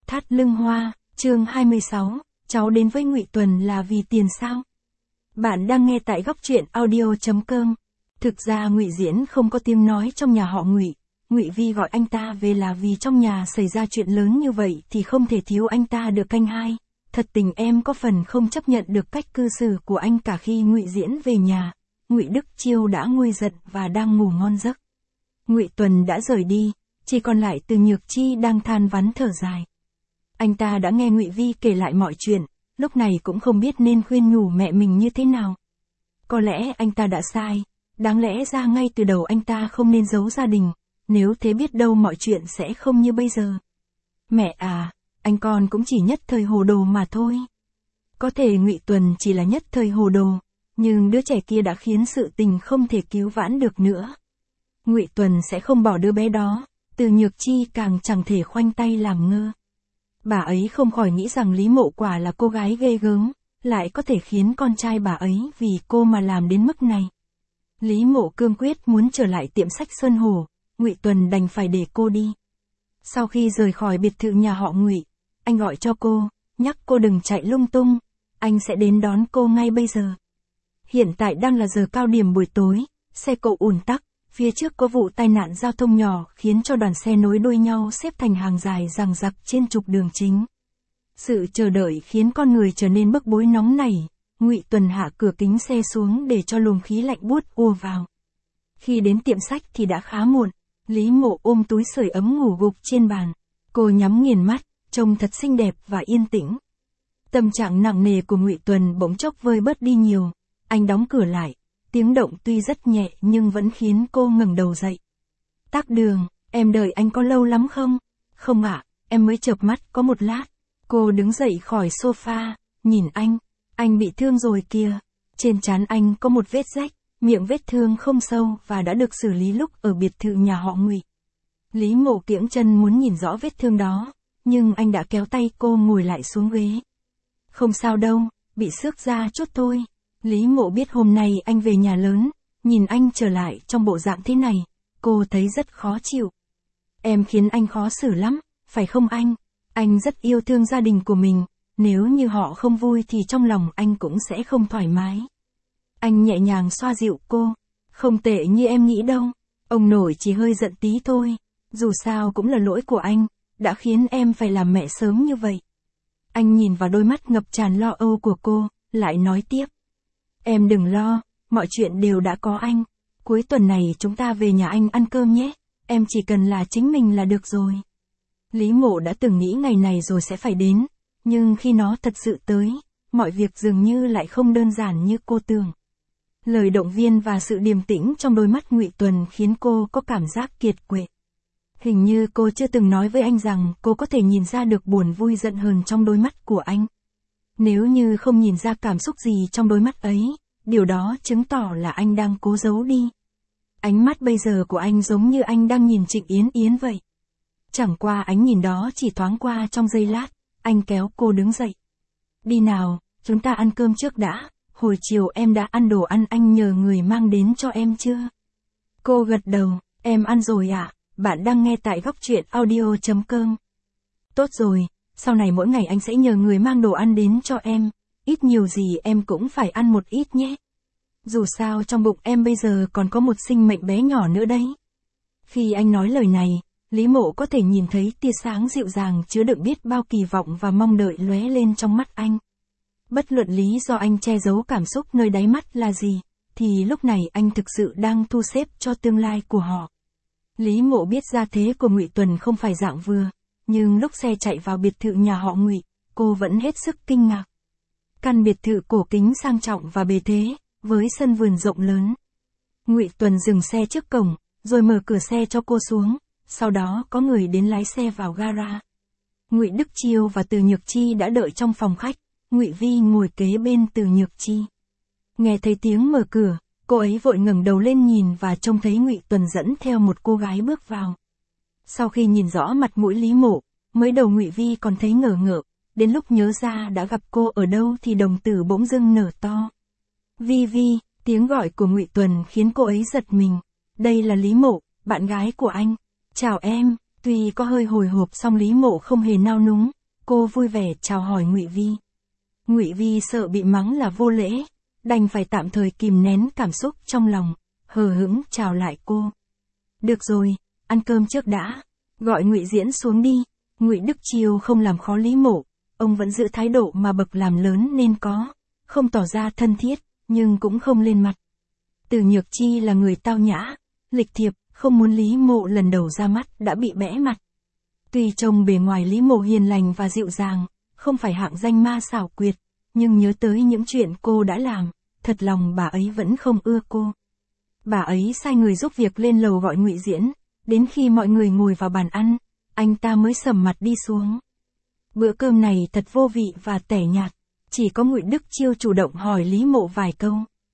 Thắt lưng hoa, chương 26, cháu đến với Ngụy Tuần là vì tiền sao? Bạn đang nghe tại góc truyện audio.com. Thực ra Ngụy Diễn không có tiếng nói trong nhà họ Ngụy. Ngụy Vi gọi anh ta về là vì trong nhà xảy ra chuyện lớn như vậy thì không thể thiếu anh ta được canh hai. Thật tình em có phần không chấp nhận được cách cư xử của anh cả khi Ngụy Diễn về nhà. Ngụy Đức Chiêu đã nguôi giận và đang ngủ ngon giấc. Ngụy Tuần đã rời đi, chỉ còn lại Từ Nhược Chi đang than vãn thở dài. Anh ta đã nghe Ngụy Vi kể lại mọi chuyện, lúc này cũng không biết nên khuyên nhủ mẹ mình như thế nào. Có lẽ anh ta đã sai, đáng lẽ ra ngay từ đầu anh ta không nên giấu gia đình, nếu thế biết đâu mọi chuyện sẽ không như bây giờ. Mẹ à, anh con cũng chỉ nhất thời hồ đồ mà thôi. Có thể Ngụy Tuần chỉ là nhất thời hồ đồ, nhưng đứa trẻ kia đã khiến sự tình không thể cứu vãn được nữa. Ngụy Tuần sẽ không bỏ đứa bé đó, Từ Nhược Chi càng chẳng thể khoanh tay làm ngơ. Bà ấy không khỏi nghĩ rằng Lý Mộ quả là cô gái ghê gớm, lại có thể khiến con trai bà ấy vì cô mà làm đến mức này. Lý Mộ cương quyết muốn trở lại tiệm sách Sơn Hồ, Ngụy Tuần đành phải để cô đi. Sau khi rời khỏi biệt thự nhà họ Ngụy, anh gọi cho cô, nhắc cô đừng chạy lung tung, anh sẽ đến đón cô ngay bây giờ. Hiện tại đang là giờ cao điểm buổi tối, xe cộ ùn tắc, phía trước có vụ tai nạn giao thông nhỏ khiến cho đoàn xe nối đuôi nhau xếp thành hàng dài dằng dặc trên trục đường chính. Sự chờ đợi khiến con người trở nên bức bối nóng nảy. Ngụy Tuần hạ cửa kính xe xuống để cho luồng khí lạnh buốt ùa vào. Khi đến tiệm sách thì đã khá muộn, Lý Mộ ôm túi sưởi ấm ngủ gục trên bàn. Cô nhắm nghiền mắt, trông thật xinh đẹp và yên tĩnh. Tâm trạng nặng nề của Ngụy Tuần bỗng chốc vơi bớt đi nhiều. Anh đóng cửa lại, tiếng động tuy rất nhẹ nhưng vẫn khiến cô ngẩng đầu dậy. Tắc Đường, em đợi anh có lâu lắm không? Không ạ, em mới chợp mắt có một lát. Cô đứng dậy khỏi sofa, nhìn anh bị thương rồi kìa. Trên trán anh có một vết rách, miệng vết thương không sâu và đã được xử lý lúc ở biệt thự nhà họ Ngụy. Lý Mộ kiễng chân muốn nhìn rõ vết thương đó, nhưng anh đã kéo tay cô ngồi lại xuống ghế. Không sao đâu, bị xước da chút thôi. Lý Mộ biết hôm nay anh về nhà lớn, nhìn anh trở lại trong bộ dạng thế này, cô thấy rất khó chịu. Em khiến anh khó xử lắm, phải không anh? Anh rất yêu thương gia đình của mình, nếu như họ không vui thì trong lòng anh cũng sẽ không thoải mái. Anh nhẹ nhàng xoa dịu cô, không tệ như em nghĩ đâu, ông nội chỉ hơi giận tí thôi, dù sao cũng là lỗi của anh, đã khiến em phải làm mẹ sớm như vậy. Anh nhìn vào đôi mắt ngập tràn lo âu của cô, lại nói tiếp. Em đừng lo, mọi chuyện đều đã có anh, cuối tuần này chúng ta về nhà anh ăn cơm nhé, em chỉ cần là chính mình là được rồi. Lý Mộ đã từng nghĩ ngày này rồi sẽ phải đến, nhưng khi nó thật sự tới, mọi việc dường như lại không đơn giản như cô tưởng. Lời động viên và sự điềm tĩnh trong đôi mắt Ngụy Tuần khiến cô có cảm giác kiệt quệ. Hình như cô chưa từng nói với anh rằng cô có thể nhìn ra được buồn vui giận hờn trong đôi mắt của anh. Nếu như không nhìn ra cảm xúc gì trong đôi mắt ấy, điều đó chứng tỏ là anh đang cố giấu đi. Ánh mắt bây giờ của anh giống như anh đang nhìn Trịnh Yến Yến vậy. Chẳng qua ánh nhìn đó chỉ thoáng qua trong giây lát, anh kéo cô đứng dậy. Đi nào, chúng ta ăn cơm trước đã, hồi chiều em đã ăn đồ ăn anh nhờ người mang đến cho em chưa? Cô gật đầu, em ăn rồi ạ, bạn đang nghe tại góc truyện audio.com. Tốt rồi, sau này mỗi ngày anh sẽ nhờ người mang đồ ăn đến cho em, ít nhiều gì em cũng phải ăn một ít nhé. Dù sao trong bụng em bây giờ còn có một sinh mệnh bé nhỏ nữa đấy. Khi anh nói lời này, Lý Mộ có thể nhìn thấy tia sáng dịu dàng chứa đựng biết bao kỳ vọng và mong đợi lóe lên trong mắt anh. Bất luận lý do anh che giấu cảm xúc nơi đáy mắt là gì, thì lúc này anh thực sự đang thu xếp cho tương lai của họ. Lý Mộ biết gia thế của Ngụy Tuần không phải dạng vừa, nhưng lúc xe chạy vào biệt thự nhà họ Ngụy, cô vẫn hết sức kinh ngạc. Căn biệt thự cổ kính sang trọng và bề thế, với sân vườn rộng lớn. Ngụy Tuần dừng xe trước cổng, rồi mở cửa xe cho cô xuống. Sau đó có người đến lái xe vào gara. Ngụy Đức Chiêu và Từ Nhược Chi đã đợi trong phòng khách, Ngụy Vi ngồi kế bên Từ Nhược Chi. Nghe thấy tiếng mở cửa, cô ấy vội ngẩng đầu lên nhìn và trông thấy Ngụy Tuần dẫn theo một cô gái bước vào. Sau khi nhìn rõ mặt mũi Lý Mộ, mới đầu Ngụy Vi còn thấy ngờ ngợ, đến lúc nhớ ra đã gặp cô ở đâu thì đồng tử bỗng dưng nở to. Vi Vi, tiếng gọi của Ngụy Tuần khiến cô ấy giật mình. Đây là Lý Mộ, bạn gái của anh. Chào em, tuy có hơi hồi hộp song Lý Mộ không hề nao núng, Cô vui vẻ chào hỏi Ngụy Vi. Ngụy Vi sợ bị mắng là vô lễ, đành phải tạm thời kìm nén cảm xúc trong lòng, hờ hững chào lại cô. Được rồi, ăn cơm trước đã, gọi Ngụy Diễn xuống đi. Ngụy Đức Chiêu không làm khó Lý Mộ, ông vẫn giữ thái độ mà bậc làm lớn nên có, không tỏ ra thân thiết, nhưng cũng không lên mặt. Từ Nhược Chi là người tao nhã, lịch thiệp, không muốn Lý Mộ lần đầu ra mắt đã bị bẽ mặt. Tuy trông bề ngoài Lý Mộ hiền lành và dịu dàng, không phải hạng danh ma xảo quyệt, nhưng nhớ tới những chuyện cô đã làm, thật lòng bà ấy vẫn không ưa cô. Bà ấy sai người giúp việc lên lầu gọi Ngụy Diễn, đến khi mọi người ngồi vào bàn ăn, anh ta mới sầm mặt đi xuống. Bữa cơm này thật vô vị và tẻ nhạt, chỉ có Ngụy Đức Chiêu chủ động hỏi Lý Mộ vài câu.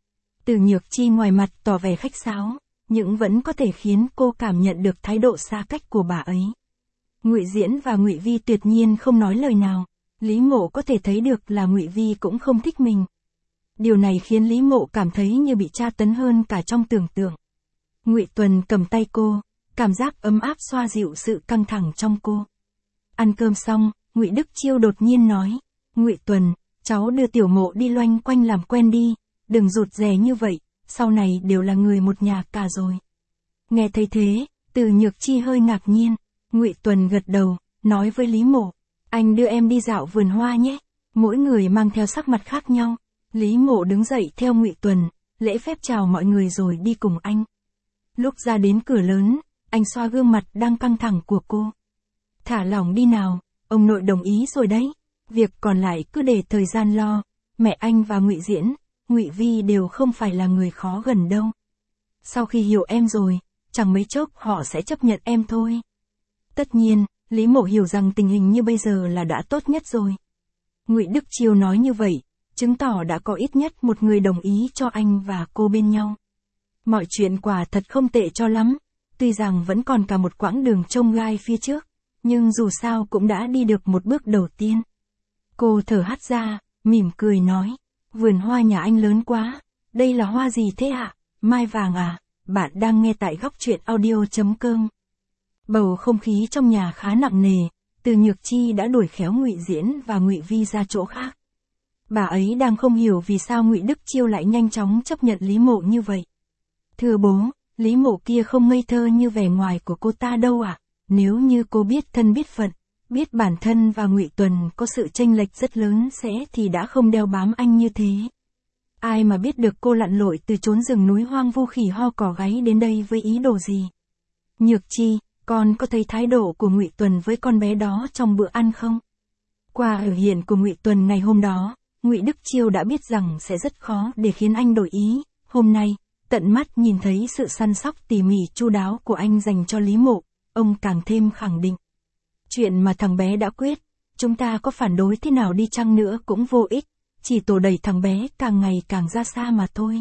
Từ Nhược Chi ngoài mặt tỏ vẻ khách sáo, nhưng vẫn có thể khiến cô cảm nhận được thái độ xa cách của bà ấy. Ngụy Diễn và Ngụy Vi tuyệt nhiên không nói lời nào, Lý Mộ có thể thấy được là Ngụy Vi cũng không thích mình. Điều này khiến Lý Mộ cảm thấy như bị tra tấn hơn cả trong tưởng tượng. Ngụy Tuần cầm tay cô, cảm giác ấm áp xoa dịu sự căng thẳng trong cô. Ăn cơm xong, Ngụy Đức Chiêu đột nhiên nói, Ngụy Tuần, cháu đưa Tiểu Mộ đi loanh quanh làm quen đi, đừng rụt rè như vậy, sau này đều là người một nhà cả rồi. Nghe thấy thế, Từ Nhược Chi hơi ngạc nhiên, Ngụy Tuần gật đầu, nói với Lý Mộ, anh đưa em đi dạo vườn hoa nhé. Mỗi người mang theo sắc mặt khác nhau. Lý Mộ đứng dậy theo Ngụy Tuần, lễ phép chào mọi người rồi đi cùng anh. Lúc ra đến cửa lớn, anh xoa gương mặt đang căng thẳng của cô. Thả lỏng đi nào, ông nội đồng ý rồi đấy. Việc còn lại cứ để thời gian lo. Mẹ anh và Ngụy Diễn, Ngụy Vi đều không phải là người khó gần đâu. Sau khi hiểu em rồi, chẳng mấy chốc họ sẽ chấp nhận em thôi. Tất nhiên, Lý Mộ hiểu rằng tình hình như bây giờ là đã tốt nhất rồi. Ngụy Đức Chiêu nói như vậy, chứng tỏ đã có ít nhất một người đồng ý cho anh và cô bên nhau. Mọi chuyện quả thật không tệ cho lắm, tuy rằng vẫn còn cả một quãng đường chông gai phía trước, nhưng dù sao cũng đã đi được một bước đầu tiên. Cô thở hắt ra, mỉm cười nói, vườn hoa nhà anh lớn quá, đây là hoa gì thế ạ? Mai vàng à? Bạn đang nghe tại Góc Truyện Audio.com. Bầu không khí trong nhà khá nặng nề, Từ Nhược Chi đã đuổi khéo Ngụy Diễn và Ngụy Vi ra chỗ khác. Bà ấy đang không hiểu vì sao Ngụy Đức Chiêu lại nhanh chóng chấp nhận Lý Mộ như vậy. Thưa bố, Lý Mộ kia không ngây thơ như vẻ ngoài của cô ta đâu ạ. Nếu như cô biết thân biết phận, biết bản thân và Ngụy Tuần có sự chênh lệch rất lớn sẽ thì đã không đeo bám anh như thế. Ai mà biết được cô lặn lội từ chốn rừng núi hoang vu khỉ ho cỏ gáy đến đây với ý đồ gì. Nhược Chi, con có thấy thái độ của Ngụy Tuần với con bé đó trong bữa ăn không? Qua biểu hiện của Ngụy Tuần ngày hôm đó, Ngụy Đức Chiêu đã biết rằng sẽ rất khó để khiến anh đổi ý. Hôm nay, tận mắt nhìn thấy sự săn sóc tỉ mỉ chu đáo của anh dành cho Lý Mộ, ông càng thêm khẳng định. Chuyện mà thằng bé đã quyết, chúng ta có phản đối thế nào đi chăng nữa cũng vô ích, chỉ tổ đẩy thằng bé càng ngày càng ra xa mà thôi.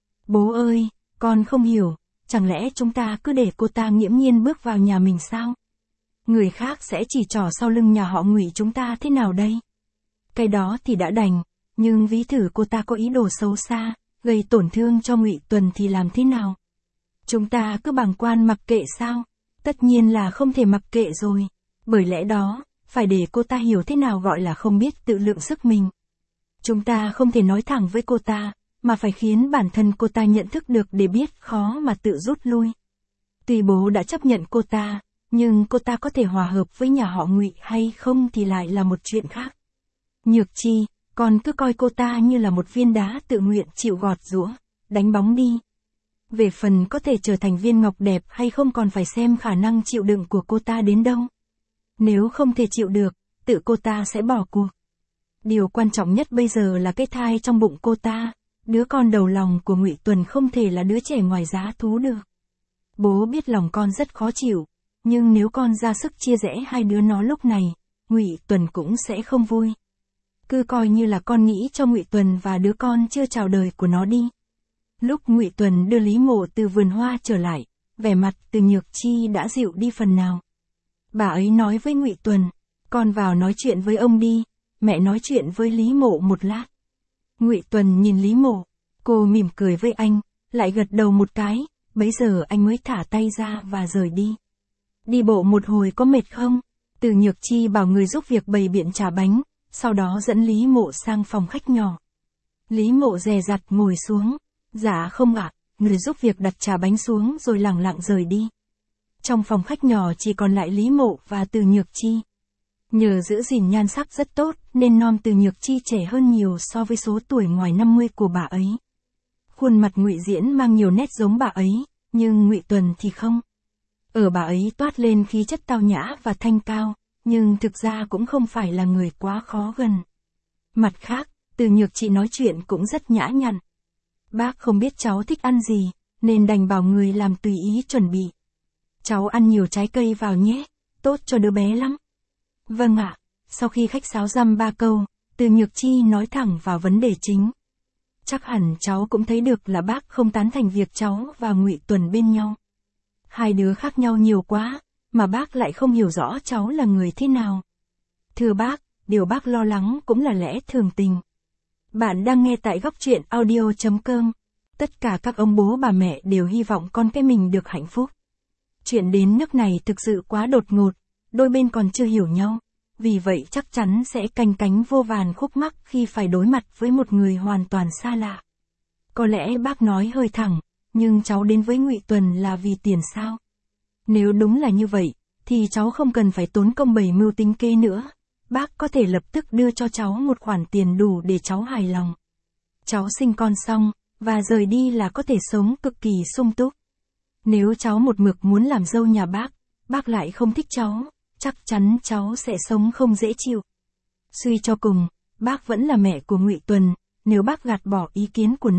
Bố ơi, con không hiểu, chẳng lẽ chúng ta cứ để cô ta nghiễm nhiên bước vào nhà mình sao? Người khác sẽ chỉ trỏ sau lưng nhà họ Ngụy chúng ta thế nào đây? Cái đó thì đã đành, nhưng ví thử cô ta có ý đồ xấu xa, gây tổn thương cho Ngụy Tuần thì làm thế nào? Chúng ta cứ bàng quan mặc kệ sao? Tất nhiên là không thể mặc kệ rồi. Bởi lẽ đó, phải để cô ta hiểu thế nào gọi là không biết tự lượng sức mình. Chúng ta không thể nói thẳng với cô ta, mà phải khiến bản thân cô ta nhận thức được để biết khó mà tự rút lui. Tuy bố đã chấp nhận cô ta, nhưng cô ta có thể hòa hợp với nhà họ Ngụy hay không thì lại là một chuyện khác. Nhược Chi, con cứ coi cô ta như là một viên đá tự nguyện chịu gọt giũa, đánh bóng đi. Về phần có thể trở thành viên ngọc đẹp hay không còn phải xem khả năng chịu đựng của cô ta đến đâu. Nếu không thể chịu được, tự cô ta sẽ bỏ cuộc. Điều quan trọng nhất bây giờ là cái thai trong bụng cô ta, đứa con đầu lòng của Ngụy Tuần không thể là đứa trẻ ngoài giá thú được. Bố biết lòng con rất khó chịu, nhưng nếu con ra sức chia rẽ hai đứa nó lúc này, Ngụy Tuần cũng sẽ không vui. Cứ coi như là con nghĩ cho Ngụy Tuần và đứa con chưa chào đời của nó đi. Lúc Ngụy Tuần đưa Lý Mộ từ vườn hoa trở lại, vẻ mặt Từ Nhược Chi đã dịu đi phần nào. Bà ấy nói với Ngụy Tuần, con vào nói chuyện với ông đi, mẹ nói chuyện với Lý Mộ một lát. Ngụy Tuần nhìn Lý Mộ, cô mỉm cười với anh, lại gật đầu một cái, bấy giờ anh mới thả tay ra và rời đi. Đi bộ một hồi có mệt không? Từ Nhược Chi bảo người giúp việc bày biện trà bánh, sau đó dẫn Lý Mộ sang phòng khách nhỏ. Lý Mộ dè dặt ngồi xuống. Dạ không ạ, người giúp việc đặt trà bánh xuống rồi lẳng lặng rời đi. Trong phòng khách nhỏ chỉ còn lại Lý Mộ và Từ Nhược Chi. Nhờ giữ gìn nhan sắc rất tốt nên nom Từ Nhược Chi trẻ hơn nhiều so với số tuổi ngoài 50 của bà ấy. Khuôn mặt Ngụy Diễn mang nhiều nét giống bà ấy, nhưng Ngụy Tuần thì không. Ở bà ấy toát lên khí chất tao nhã và thanh cao, nhưng thực ra cũng không phải là người quá khó gần. Mặt khác, Từ Nhược Chi nói chuyện cũng rất nhã nhặn. Bác không biết cháu thích ăn gì, nên đành bảo người làm tùy ý chuẩn bị. Cháu ăn nhiều trái cây vào nhé, tốt cho đứa bé lắm. Vâng ạ, sau khi khách sáo dăm 3 câu, Từ Nhược Chi nói thẳng vào vấn đề chính. Chắc hẳn cháu cũng thấy được là bác không tán thành việc cháu và Ngụy Tuần bên nhau. Hai đứa khác nhau nhiều quá, mà bác lại không hiểu rõ cháu là người thế nào. Thưa bác, điều bác lo lắng cũng là lẽ thường tình. Bạn đang nghe tại Góc Truyện Audio.com. Tất cả các ông bố bà mẹ đều hy vọng con cái mình được hạnh phúc. Chuyện đến nước này thực sự quá đột ngột, đôi bên còn chưa hiểu nhau, vì vậy chắc chắn sẽ canh cánh vô vàn khúc mắc khi phải đối mặt với một người hoàn toàn xa lạ. Có lẽ bác nói hơi thẳng, nhưng cháu đến với Ngụy Tuần là vì tiền sao? Nếu đúng là như vậy, thì cháu không cần phải tốn công bày mưu tính kế nữa. Bác có thể lập tức đưa cho cháu một khoản tiền đủ để cháu hài lòng. Cháu sinh con xong, và rời đi là có thể sống cực kỳ sung túc. Nếu cháu một mực muốn làm dâu nhà bác lại không thích cháu, chắc chắn cháu sẽ sống không dễ chịu. Suy cho cùng, bác vẫn là mẹ của Ngụy Tuần, nếu bác gạt bỏ ý kiến của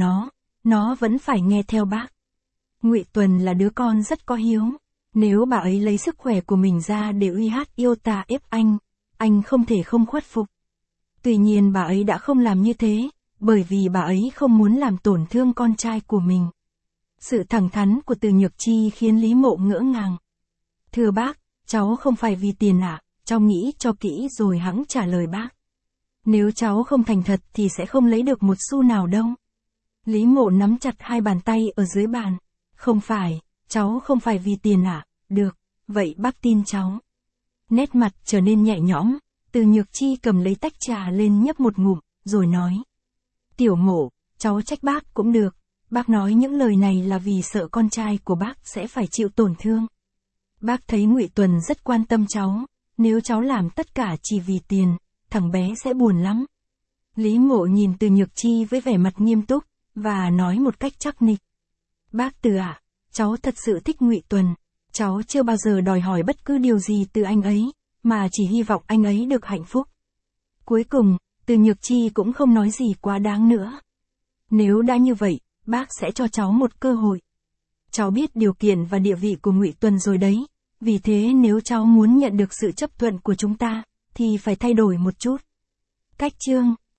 nó vẫn phải nghe theo bác. Ngụy Tuần là đứa con rất có hiếu, nếu bà ấy lấy sức khỏe của mình ra để uy hát yêu tà ép anh không thể không khuất phục. Tuy nhiên bà ấy đã không làm như thế, bởi vì bà ấy không muốn làm tổn thương con trai của mình. Sự thẳng thắn của Từ Nhược Chi khiến Lý Mộ ngỡ ngàng. Thưa bác, cháu không phải vì tiền ạ, cháu nghĩ cho kỹ rồi hẵng trả lời bác. Nếu cháu không thành thật thì sẽ không lấy được một xu nào đâu. Lý Mộ nắm chặt hai bàn tay ở dưới bàn. Không phải, cháu không phải vì tiền ạ, được, vậy bác tin cháu. Nét mặt trở nên nhẹ nhõm, Từ Nhược Chi cầm lấy tách trà lên nhấp một ngụm, rồi nói. Tiểu Mộ, cháu trách bác cũng được, bác nói những lời này là vì sợ con trai của bác sẽ phải chịu tổn thương. Bác thấy Ngụy Tuần rất quan tâm cháu, nếu cháu làm tất cả chỉ vì tiền, thằng bé sẽ buồn lắm. Lý Mộ nhìn Từ Nhược Chi với vẻ mặt nghiêm túc, và nói một cách chắc nịch. Bác Từ ạ, cháu thật sự thích Ngụy Tuần, cháu chưa bao giờ đòi hỏi bất cứ điều gì từ anh ấy, mà chỉ hy vọng anh ấy được hạnh phúc. Cuối cùng, Từ Nhược Chi cũng không nói gì quá đáng nữa. Nếu đã như vậy, bác sẽ cho cháu một cơ hội. Cháu biết điều kiện và địa vị của Ngụy Tuần rồi đấy, vì thế nếu cháu muốn nhận được sự chấp thuận của chúng ta, thì phải thay đổi một chút. Cách chương